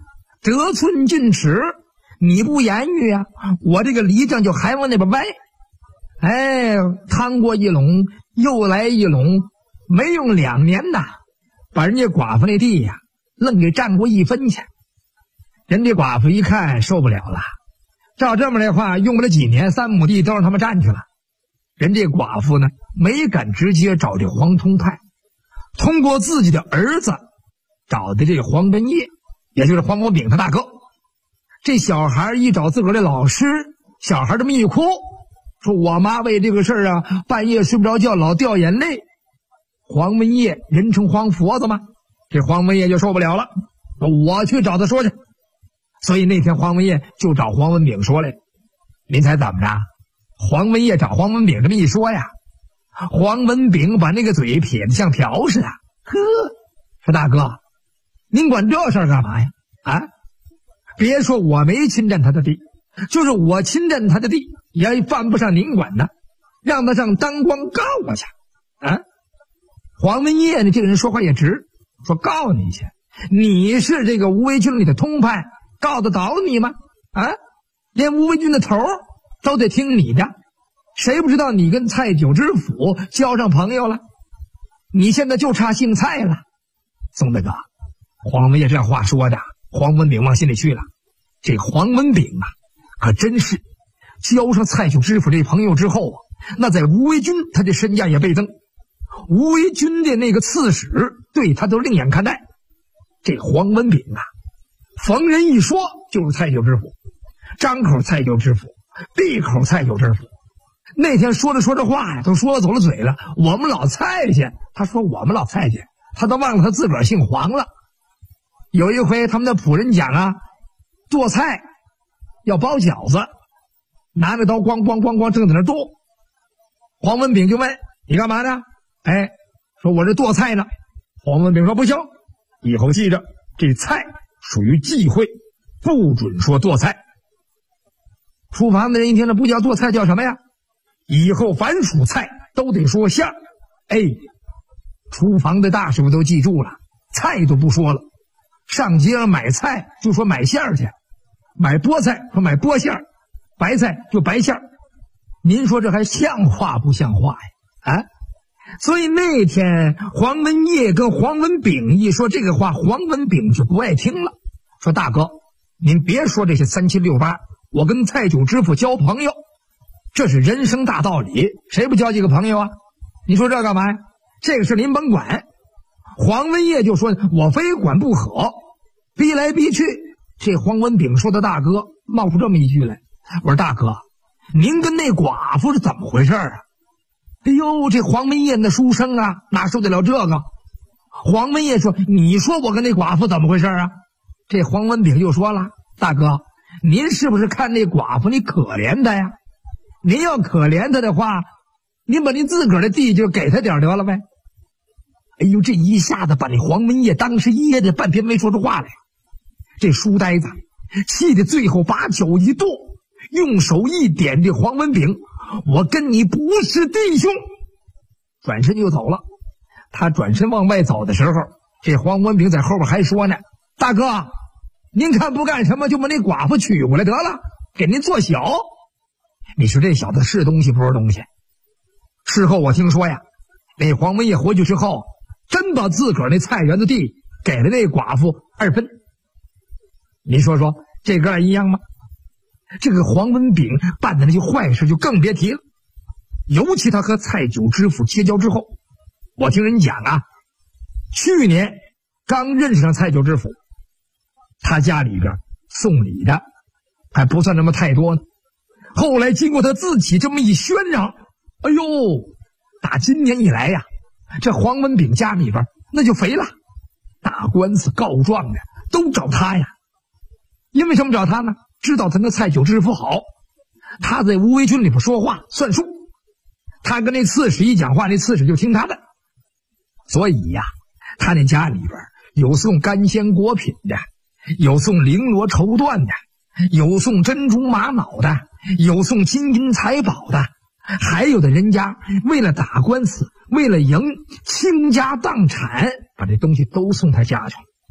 得寸进尺，你不言语啊，我这个犁杖就还往那边歪。哎，趟过一垄又来一垄，没用2年呐，把人家寡妇那地呀愣给占过1分去。人家寡妇一看受不了了，照这么来话，用不了几年3亩地都让他们占去了。人家寡妇呢没敢直接找这黄通派，通过自己的儿子找的这黄文业，也就是黄文炳他大哥。这小孩一找自个儿的老师，小孩这么一哭，说我妈为这个事儿啊半夜睡不着觉，老掉眼泪。黄文业人称黄佛子嘛，这黄文业就受不了了，说我去找他说去。所以那天黄文业就找黄文炳说来，您猜怎么着？黄文业找黄文炳这么一说呀，黄文炳把那个嘴撇得像瓢似的，呵，说大哥，您管这事儿干嘛呀？啊，别说我没侵占他的地，就是我侵占他的地，也犯不上您管的，让他上当官告我去。啊，黄文业呢，这个人说话也直，说告你去，你是这个吴维军里的通派，告得倒你吗？啊，连吴维军的头都得听你的，谁不知道你跟蔡九知府交上朋友了？你现在就差姓蔡了。宋大哥，黄文业这话说的，黄文炳往心里去了。这黄文炳啊，可真是交上蔡九知府这朋友之后啊，那在吴维军他的身价也倍增。吴维军的那个刺史对他都另眼看待。这黄文炳啊，逢人一说就是蔡九知府，张口蔡九知府，闭口蔡九知府。那天说着说着话呀，都说走了嘴了。我们老蔡家，他说我们老蔡家，他都忘了他自个儿姓黄了。有一回他们的仆人讲啊，剁菜要包饺子，拿着刀咣咣咣咣正在那剁。黄文炳就问你干嘛呢？哎，说我这剁菜呢。黄文炳说不行，以后记着，这菜属于忌讳，不准说剁菜。厨房的人一听，这不叫剁菜叫什么呀？以后凡属菜都得说馅儿。哎，厨房的大师傅都记住了，菜都不说了，上街上买菜就说买馅儿去，买菠菜说买菠馅儿，白菜就白馅儿。您说这还像话不像话呀？啊！所以那天黄文业跟黄文炳一说这个话，黄文炳就不爱听了，说大哥，您别说这些3768，我跟蔡九知府交朋友，这是人生大道理，谁不交几个朋友啊？你说这干嘛呀？这个事您甭管。黄文业就说我非管不可，逼来逼去，这黄文炳说的大哥冒出这么一句来，我说大哥，您跟那寡妇是怎么回事啊？哎呦，这黄文业那书生啊，哪受得了这个？黄文业说，你说我跟那寡妇怎么回事啊？这黄文炳就说了，大哥，您是不是看那寡妇你可怜她呀？您要可怜她的话，您把您自个儿的地就给她点得了呗。哎呦，这一下子把那黄文业当时噎得半天没说出话来。这书呆子气得最后把脚一跺，用手一点这黄文炳，我跟你不是弟兄，转身就走了。他转身往外走的时候，这黄文炳在后边还说呢，大哥，您看不干什么就把那寡妇娶过来得了，给您做小。你说这小子是东西不是东西？事后我听说呀，那黄文业回去之后，真把自个儿那菜园子地给了那寡妇2分。你说说这个一样吗？这个黄文炳办的那些坏事就更别提了。尤其他和蔡九知府结交之后，我听人讲啊，去年刚认识上蔡九知府，他家里边送礼的还不算那么太多呢。后来经过他自己这么一宣扬，哎呦，打今年以来呀，这黄文炳家里边那就肥了，打官司告状的都找他呀。因为什么找他呢？知道他跟蔡九知府好，他在吴维军里边说话算数，他跟那刺史一讲话，那刺史就听他的。所以呀，他那家里边有送干鲜果品的，有送绫罗绸缎的，有送珍珠玛瑙的，有送金银财宝的，还有的人家为了打官司，为了赢，倾家荡产，把这东西都送他家去了。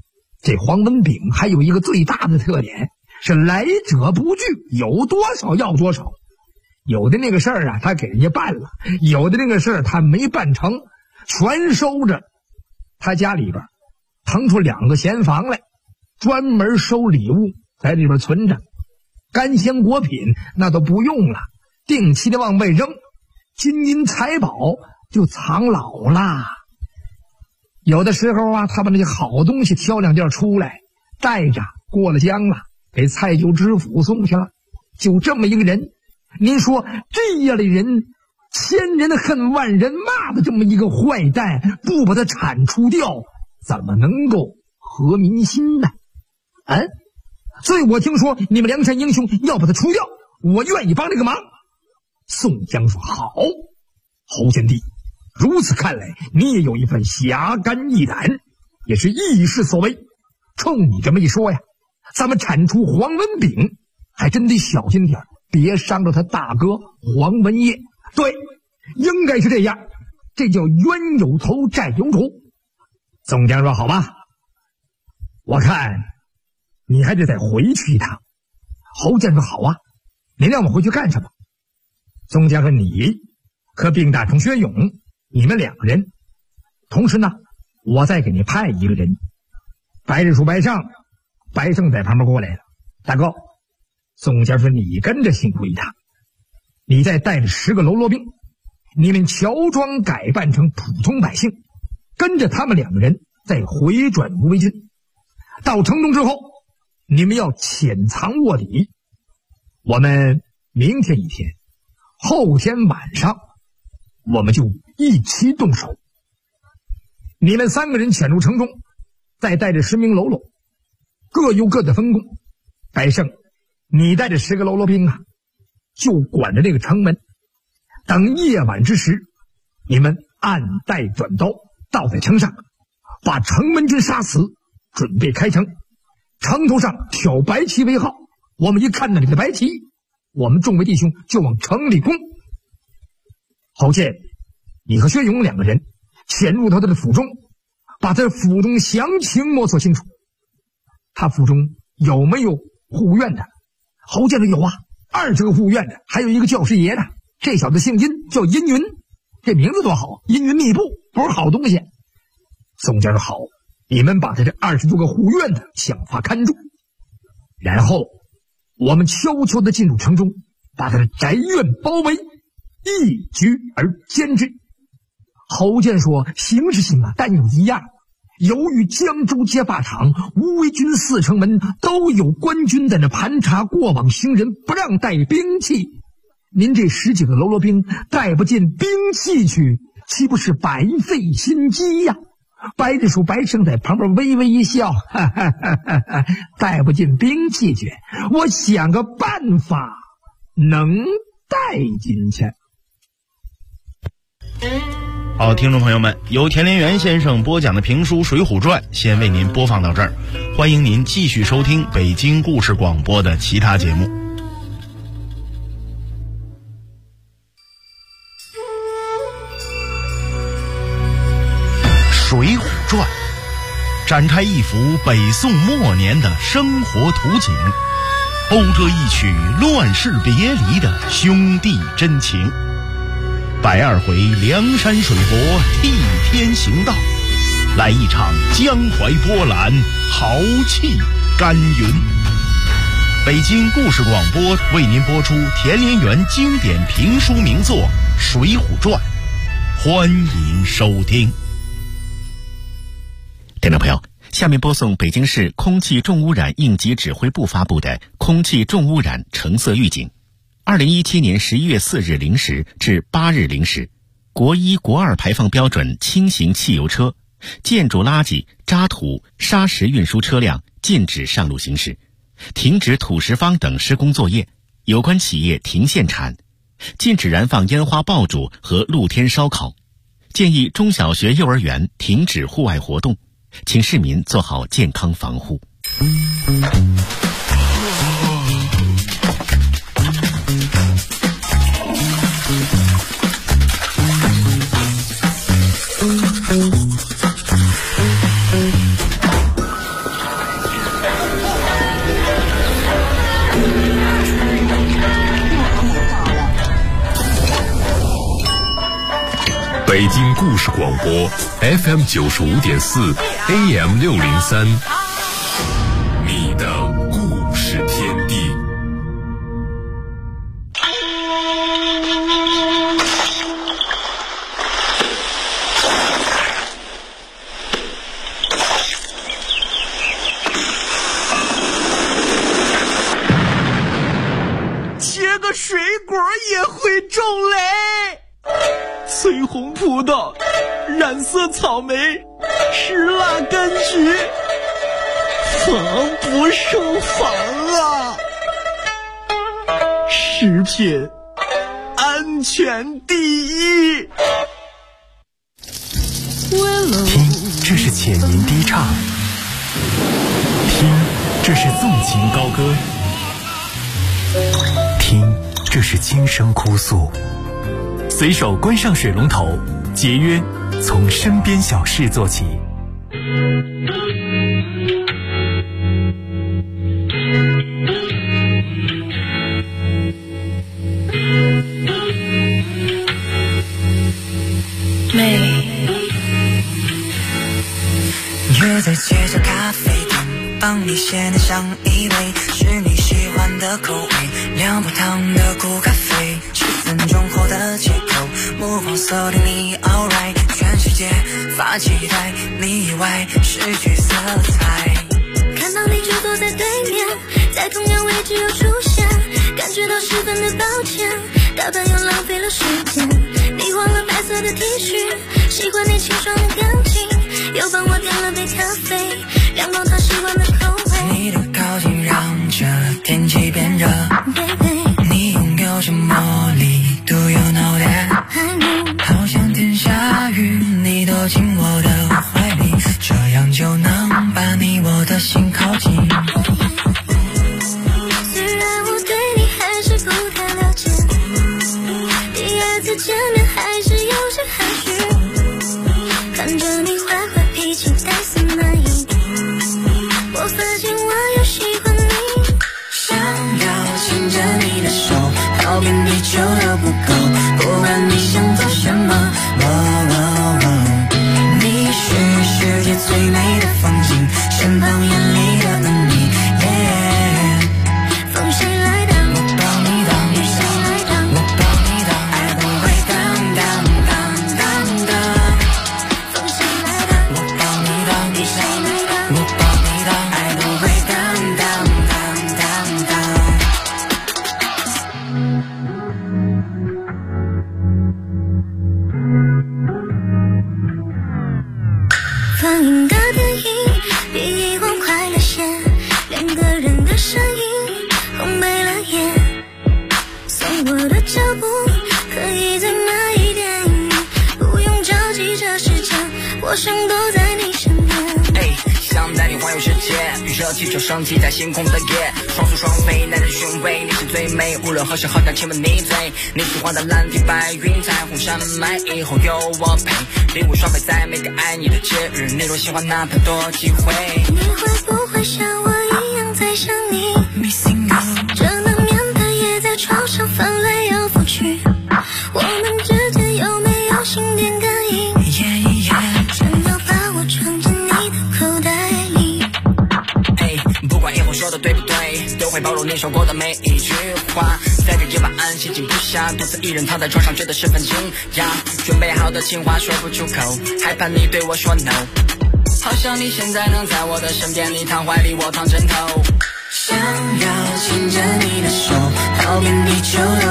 这黄文炳还有一个最大的特点，是来者不拒，有多少要多少。有的那个事儿啊，他给人家办了；有的那个事儿他没办成，全收着。他家里边腾出2个闲房来，专门收礼物，在里边存着。干鲜果品那都不用了，定期的往外扔，金银财宝就藏老啦。有的时候啊，他把那些好东西挑2件出来，带着过了江了，给蔡九知府送去了。就这么一个人，您说这样的人，千人恨万人骂的这么一个坏蛋，不把他铲除掉，怎么能够合民心呢？所以我听说你们梁山英雄要把他除掉，我愿意帮这个忙。宋江说：好，侯贤弟，如此看来你也有一份侠肝义胆，也是义士所为。冲你这么一说呀，咱们铲除黄文炳还真得小心点，别伤着他大哥黄文业。对，应该是这样，这叫冤有头债有主。宋江说：好吧，我看你还得再回去一趟。侯健说：好啊，你让我回去干什么？宋江说：你可并大同薛勇，你们2个人，同时呢，我再给你派一个人。白日鼠白胜在旁边过来了。大哥，宋江说：你跟着辛苦一趟，你再带着10个喽啰兵，你们乔装改扮成普通百姓，跟着他们2个人再回转无为军。到城中之后，你们要潜藏卧底。我们明天一天，后天晚上我们就一起动手。你们3个人潜入城中，再带着10名喽啰，各有各的分工。白胜，你带着10个喽啰兵啊，就管着这个城门。等夜晚之时，你们暗带短刀倒在城上，把城门军杀死，准备开城。城头上挑白旗为号，我们一看那里的白旗，我们众位弟兄就往城里攻。侯健，你和薛勇2个人潜入他的府中，把他府中详情摸索清楚。他府中有没有护院的？侯健说：有啊，20个护院的，还有一个教师爷的。这小子姓殷，叫殷云，这名字多好，阴云密布，不是好东西。宋江说：好，你们把他这20多个护院的想法看住，然后我们悄悄地进入城中，把他的宅院包围，一举而歼之。侯健说：行是行啊，但有一样，由于江州街坝场、无为军4城门都有官军在那盘查过往行人，不让带兵器。您这10几个喽啰兵带不进兵器去，岂不是白费心机呀？白日鼠白胜在旁边微微一笑，哈哈哈哈哈，带不进兵器去，我想个办法能带进去。 好，听众朋友们，由田连元先生播讲的评书《水浒传》先为您播放到这儿，欢迎您继续收听北京故事广播的其他节目。《水浒传》展开一幅北宋末年的生活图景，讴歌一曲乱世别离的兄弟真情。120回梁山水泊替天行道，来一场江淮波澜，豪气干云。北京故事广播为您播出田连元经典评书名作《水浒传》，欢迎收听。 听众朋友，下面播送北京市空气重污染应急指挥部发布的空气重污染橙色预警。2017年11月4日0时至8日0时，国1、国2排放标准轻型汽油车、建筑垃圾、渣土、砂石运输车辆禁止上路行驶，停止土石方等施工作业，有关企业停限产，禁止燃放烟花爆竹和露天烧烤，建议中小学、幼儿园停止户外活动，请市民做好健康防护。 故事广播 FM 95.4 AM 603，你的故事天地。 切个水果也会中雷。翠红葡萄，染色草莓，石蜡柑橘，防不胜防啊！食品安全第一。 听，这是浅吟低唱；听，这是纵情高歌；听，这是轻声哭诉。随手关上水龙头，节约从身边小事做起。 约在街角咖啡店，帮你先点上一杯，是你喜欢的口味，2杯糖的苦咖啡，10分钟后的街口，目光锁定你 alright， 全世界发期待，你以外失去色彩。 看到你就坐在对面，在同样位置又出现，感觉到十分的抱歉，打扮又浪费了时间。你换了白色的 T 恤，喜欢你清爽的感情，又帮我点了杯咖啡，亮光他喜欢的口味。 你的靠近让这天气变热， Baby， 你拥有着魔力 Do you know that？ 好像天下雨，你躲进我的怀里，这样就能把你我的心靠近。 虽然我对你还是不太了解，第二次见面还是有些害羞，看着你坏坏脾气带色满意，我发现我又喜欢你， 想要牵着你的手，告别你就都不够，不管你想做什么，你是世界最美的风景，身旁眼里的你， 风谁来挡？ 我帮你挡。 雨谁来挡？ 我帮你挡。爱不会挡挡挡挡挡。 风谁来挡？ 我帮你挡。 雨谁来挡？ 我帮你挡。爱不会挡挡挡挡挡。 放映的电影比以往快了些，2个人的身影红没了眼，送我的脚步可以再慢一点，不用着急这时间，我想都在你身边。 想带你环游世界，预热气球升起在星空的夜，双宿双飞，耐人寻味，你是最美，无论何时好想亲吻你嘴，你喜欢的蓝天白云，彩虹山脉，以后有我陪，礼物双倍在每个爱你的节日，你若喜欢哪怕多机会， 你会不会像我一样在想你 Missing you， 这难免的夜在床上翻来又覆去，我们之间有没有心电感应？想要把我装进你的口袋里， 不管以后说的对不对，都会包容你说过的每一句话，在这夜晚心情不下，独自一人躺在床上觉得十分惊讶，准备好的情话说不出口，害怕你对我说 no， 好像你现在能在我的身边，你躺怀里我躺枕头，想要牵着你的手，告别你就